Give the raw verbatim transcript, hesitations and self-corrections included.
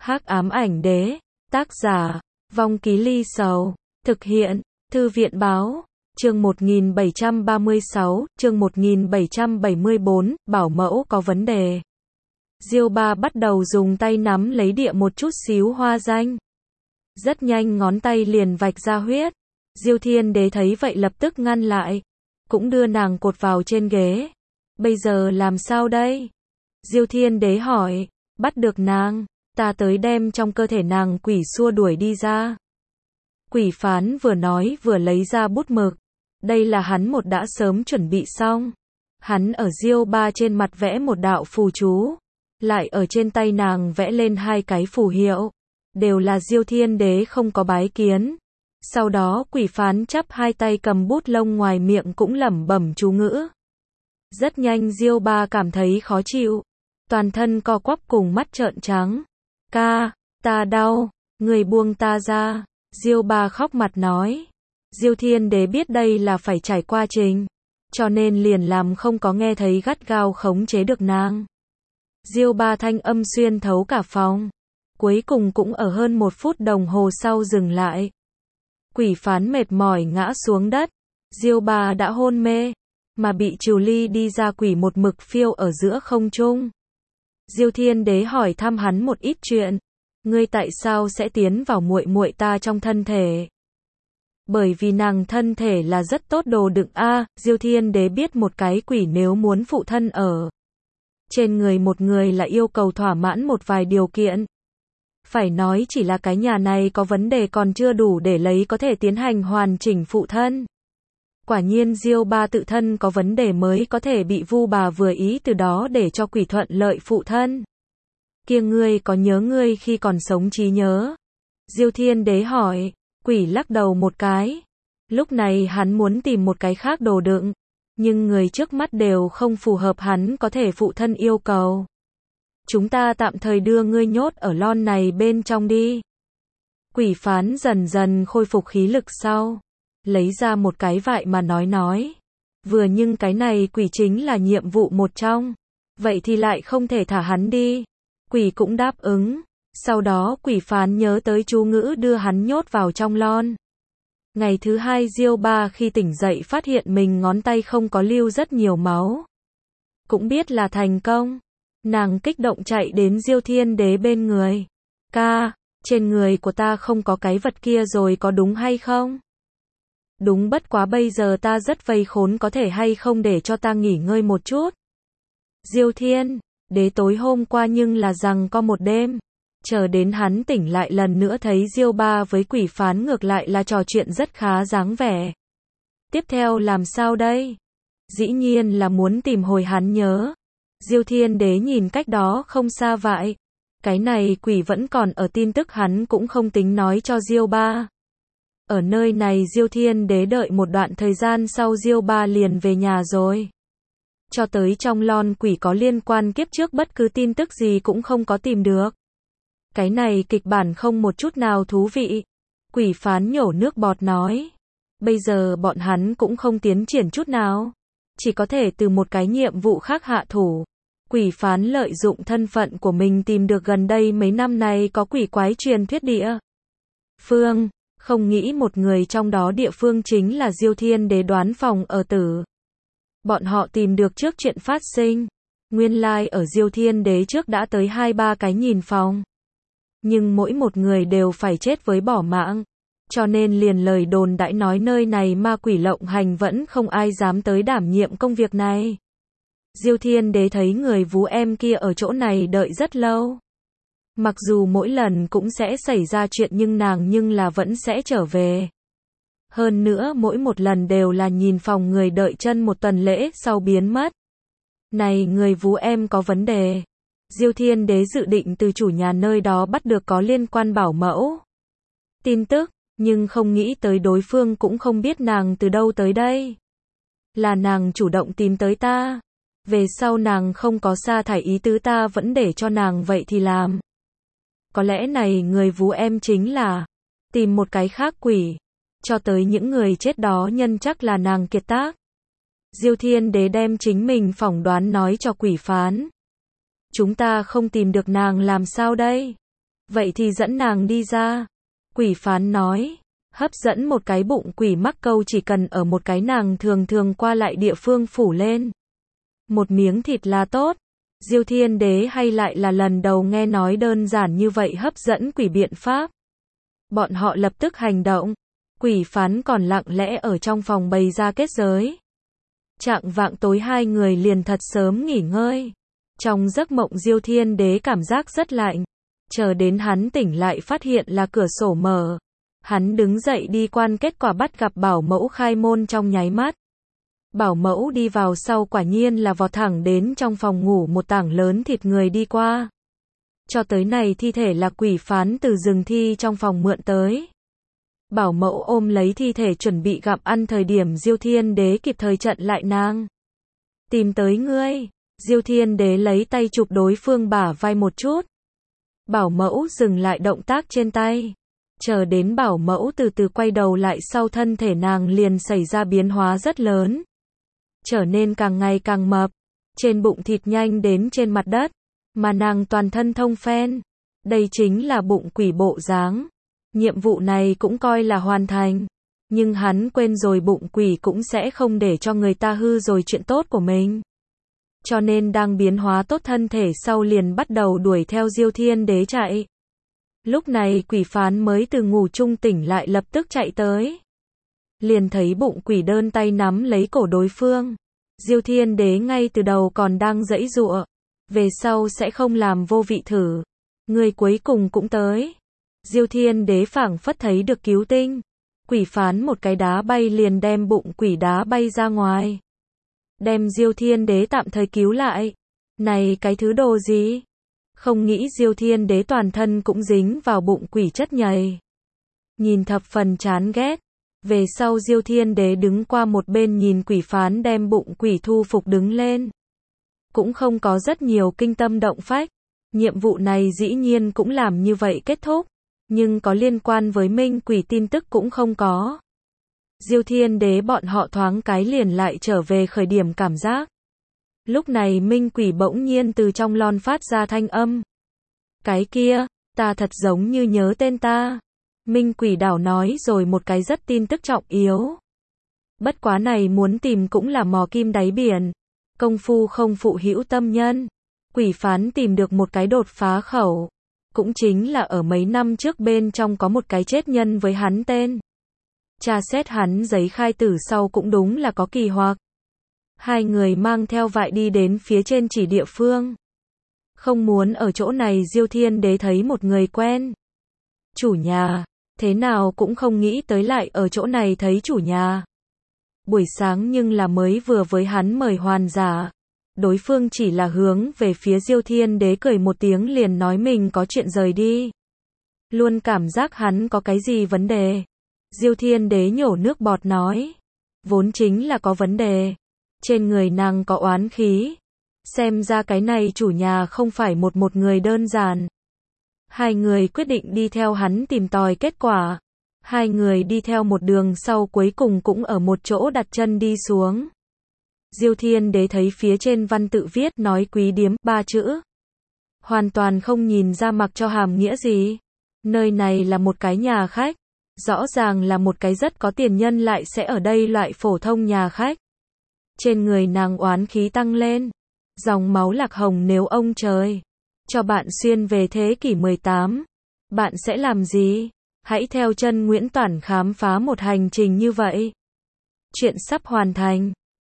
Hắc ám ảnh đế, tác giả, Vong Ký Ly Sầu, thực hiện, Thư viện báo, chương một nghìn bảy trăm ba mươi sáu, chương một nghìn bảy trăm bảy mươi bốn, bảo mẫu có vấn đề. Diêu Ba bắt đầu dùng tay nắm lấy địa một chút xíu hoa danh. Rất nhanh ngón tay liền vạch ra huyết. Diêu Thiên Đế thấy vậy lập tức ngăn lại, cũng đưa nàng cột vào trên ghế. Bây giờ làm sao đây? Diêu Thiên Đế hỏi, bắt được nàng, ta tới đem trong cơ thể nàng quỷ xua đuổi đi ra. Quỷ phán vừa nói vừa lấy ra bút mực. Đây là hắn một đã sớm chuẩn bị xong. Hắn ở Diêu Ba trên mặt vẽ một đạo phù chú, lại ở trên tay nàng vẽ lên hai cái phù hiệu, đều là Diêu Thiên Đế không có bái kiến. Sau đó quỷ phán chắp hai tay cầm bút lông ngoài miệng cũng lẩm bẩm chú ngữ. Rất nhanh Diêu Ba cảm thấy khó chịu, toàn thân co quắp cùng mắt trợn trắng. Ca, ta đau, người buông ta ra. Diêu Ba khóc mặt nói. Diêu Thiên Đế biết đây là phải trải qua trình, cho nên liền làm không có nghe thấy, gắt gao khống chế được nàng. Diêu Ba thanh âm xuyên thấu cả phòng, cuối cùng cũng ở hơn một phút đồng hồ sau dừng lại. Quỷ phán mệt mỏi ngã xuống đất, Diêu Ba đã hôn mê, mà bị trừ ly đi ra quỷ một mực phiêu ở giữa không trung. Diêu Thiên Đế hỏi thăm hắn một ít chuyện. Ngươi tại sao sẽ tiến vào muội muội ta trong thân thể? Bởi vì nàng thân thể là rất tốt đồ đựng a. Diêu Thiên Đế biết một cái quỷ nếu muốn phụ thân ở trên người một người là yêu cầu thỏa mãn một vài điều kiện. Phải nói chỉ là cái nhà này có vấn đề còn chưa đủ để lấy có thể tiến hành hoàn chỉnh phụ thân. Quả nhiên Diêu Ba tự thân có vấn đề mới có thể bị Vu Bà vừa ý, từ đó để cho quỷ thuận lợi phụ thân. Kia ngươi có nhớ ngươi khi còn sống trí nhớ? Diêu Thiên Đế hỏi. Quỷ lắc đầu một cái. Lúc này hắn muốn tìm một cái khác đồ đựng, nhưng người trước mắt đều không phù hợp hắn có thể phụ thân yêu cầu. Chúng ta tạm thời đưa ngươi nhốt ở lon này bên trong đi. Quỷ phán dần dần khôi phục khí lực sau, lấy ra một cái vại mà nói nói. Vừa nhưng cái này quỷ chính là nhiệm vụ một trong, vậy thì lại không thể thả hắn đi. Quỷ cũng đáp ứng. Sau đó quỷ phán nhớ tới chú ngữ đưa hắn nhốt vào trong lon. Ngày thứ hai Diêu Ba khi tỉnh dậy phát hiện mình ngón tay không có lưu rất nhiều máu. Cũng biết là thành công. Nàng kích động chạy đến Diêu Thiên Đế bên người. Ca, trên người của ta không có cái vật kia rồi có đúng hay không? Đúng, bất quá bây giờ ta rất vây khốn, có thể hay không để cho ta nghỉ ngơi một chút? Diêu Thiên Đế tối hôm qua nhưng là rằng có một đêm. Chờ đến hắn tỉnh lại lần nữa thấy Diêu Ba với quỷ phán ngược lại là trò chuyện rất khá dáng vẻ. Tiếp theo làm sao đây? Dĩ nhiên là muốn tìm hồi hắn nhớ. Diêu Thiên Đế nhìn cách đó không xa vậy. Cái này quỷ vẫn còn ở, tin tức hắn cũng không tính nói cho Diêu Ba. Ở nơi này Diêu Thiên Đế đợi một đoạn thời gian sau Diêu Ba liền về nhà rồi. Cho tới trong lon quỷ có liên quan kiếp trước bất cứ tin tức gì cũng không có tìm được. Cái này kịch bản không một chút nào thú vị. Quỷ phán nhổ nước bọt nói. Bây giờ bọn hắn cũng không tiến triển chút nào. Chỉ có thể từ một cái nhiệm vụ khác hạ thủ. Quỷ phán lợi dụng thân phận của mình tìm được gần đây mấy năm nay có quỷ quái truyền thuyết địa phương. Không nghĩ một người trong đó địa phương chính là Diêu Thiên Đế đoán phòng ở tử. Bọn họ tìm được trước chuyện phát sinh. Nguyên lai like ở Diêu Thiên Đế trước đã tới hai ba cái nhìn phòng. Nhưng mỗi một người đều phải chết với bỏ mạng. Cho nên liền lời đồn đãi nói nơi này ma quỷ lộng hành, vẫn không ai dám tới đảm nhiệm công việc này. Diêu Thiên Đế thấy người vú em kia ở chỗ này đợi rất lâu. Mặc dù mỗi lần cũng sẽ xảy ra chuyện nhưng nàng nhưng là vẫn sẽ trở về. Hơn nữa mỗi một lần đều là nhìn phòng người đợi chân một tuần lễ sau biến mất. Này người vú em có vấn đề. Diêu Thiên Đế dự định từ chủ nhà nơi đó bắt được có liên quan bảo mẫu tin tức, nhưng không nghĩ tới đối phương cũng không biết nàng từ đâu tới đây. Là nàng chủ động tìm tới ta. Về sau nàng không có sa thải ý tứ, ta vẫn để cho nàng vậy thì làm. Có lẽ này người vú em chính là tìm một cái khác quỷ. Cho tới những người chết đó nhân chắc là nàng kiệt tác. Diêu Thiên Đế đem chính mình phỏng đoán nói cho quỷ phán. Chúng ta không tìm được nàng làm sao đây? Vậy thì dẫn nàng đi ra. Quỷ phán nói. Hấp dẫn một cái bụng quỷ mắc câu chỉ cần ở một cái nàng thường thường qua lại địa phương phủ lên. Một miếng thịt là tốt. Diêu Thiên Đế hay lại là lần đầu nghe nói đơn giản như vậy hấp dẫn quỷ biện pháp. Bọn họ lập tức hành động. Quỷ phán còn lặng lẽ ở trong phòng bày ra kết giới. Chạng vạng tối hai người liền thật sớm nghỉ ngơi. Trong giấc mộng Diêu Thiên Đế cảm giác rất lạnh. Chờ đến hắn tỉnh lại phát hiện là cửa sổ mở. Hắn đứng dậy đi quan kết quả bắt gặp bảo mẫu khai môn trong nháy mắt. Bảo mẫu đi vào sau quả nhiên là vọt thẳng đến trong phòng ngủ một tảng lớn thịt người đi qua. Cho tới này thi thể là quỷ phán từ rừng thi trong phòng mượn tới. Bảo mẫu ôm lấy thi thể chuẩn bị gặm ăn thời điểm Diêu Thiên Đế kịp thời chặn lại nàng. Tìm tới ngươi. Diêu Thiên Đế lấy tay chụp đối phương bả vai một chút. Bảo mẫu dừng lại động tác trên tay. Chờ đến bảo mẫu từ từ quay đầu lại sau thân thể nàng liền xảy ra biến hóa rất lớn. Trở nên càng ngày càng mập. Trên bụng thịt nhanh đến trên mặt đất. Mà nàng toàn thân thông phen. Đây chính là bụng quỷ bộ dáng. Nhiệm vụ này cũng coi là hoàn thành. Nhưng hắn quên rồi bụng quỷ cũng sẽ không để cho người ta hư rồi chuyện tốt của mình. Cho nên đang biến hóa tốt thân thể sau liền bắt đầu đuổi theo Diêu Thiên Đế chạy. Lúc này quỷ phán mới từ ngủ chung tỉnh lại lập tức chạy tới. Liền thấy bụng quỷ đơn tay nắm lấy cổ đối phương. Diêu Thiên Đế ngay từ đầu còn đang giãy giụa. Về sau sẽ không làm vô vị thử. Người cuối cùng cũng tới. Diêu Thiên Đế phảng phất thấy được cứu tinh. Quỷ phán một cái đá bay liền đem bụng quỷ đá bay ra ngoài. Đem Diêu Thiên Đế tạm thời cứu lại. Này cái thứ đồ gì? Không nghĩ Diêu Thiên Đế toàn thân cũng dính vào bụng quỷ chất nhầy. Nhìn thập phần chán ghét. Về sau Diêu Thiên Đế đứng qua một bên nhìn quỷ phán đem bụng quỷ thu phục đứng lên. Cũng không có rất nhiều kinh tâm động phách. Nhiệm vụ này dĩ nhiên cũng làm như vậy kết thúc. Nhưng có liên quan với minh quỷ tin tức cũng không có. Diêu Thiên Đế bọn họ thoáng cái liền lại trở về khởi điểm cảm giác. Lúc này minh quỷ bỗng nhiên từ trong lon phát ra thanh âm. Cái kia, ta thật giống như nhớ tên ta. Minh quỷ đảo nói rồi một cái rất tin tức trọng yếu. Bất quá này muốn tìm cũng là mò kim đáy biển. Công phu không phụ hữu tâm nhân. Quỷ phán tìm được một cái đột phá khẩu. Cũng chính là ở mấy năm trước bên trong có một cái chết nhân với hắn tên. Tra xét hắn giấy khai tử sau cũng đúng là có kỳ hoặc. Hai người mang theo vại đi đến phía trên chỉ địa phương. Không muốn ở chỗ này Diêu Thiên Đế thấy một người quen. Chủ nhà, thế nào cũng không nghĩ tới lại ở chỗ này thấy chủ nhà. Buổi sáng nhưng là mới vừa với hắn mời hoàn giả. Đối phương chỉ là hướng về phía Diêu Thiên Đế cười một tiếng liền nói mình có chuyện rời đi. Luôn cảm giác hắn có cái gì vấn đề. Diêu Thiên Đế nhổ nước bọt nói. Vốn chính là có vấn đề. Trên người nàng có oán khí. Xem ra cái này chủ nhà không phải một một người đơn giản. Hai người quyết định đi theo hắn tìm tòi kết quả. Hai người đi theo một đường sau cuối cùng cũng ở một chỗ đặt chân đi xuống. Diêu Thiên Đế thấy phía trên văn tự viết nói quý điếm ba chữ. Hoàn toàn không nhìn ra mặc cho hàm nghĩa gì. Nơi này là một cái nhà khách. Rõ ràng là một cái rất có tiền nhân lại sẽ ở đây loại phổ thông nhà khách. Trên người nàng oán khí tăng lên. Dòng máu lạc hồng nếu ông trời cho bạn xuyên về thế kỷ mười tám. Bạn sẽ làm gì? Hãy theo chân Nguyễn Toản khám phá một hành trình như vậy. Chuyện sắp hoàn thành.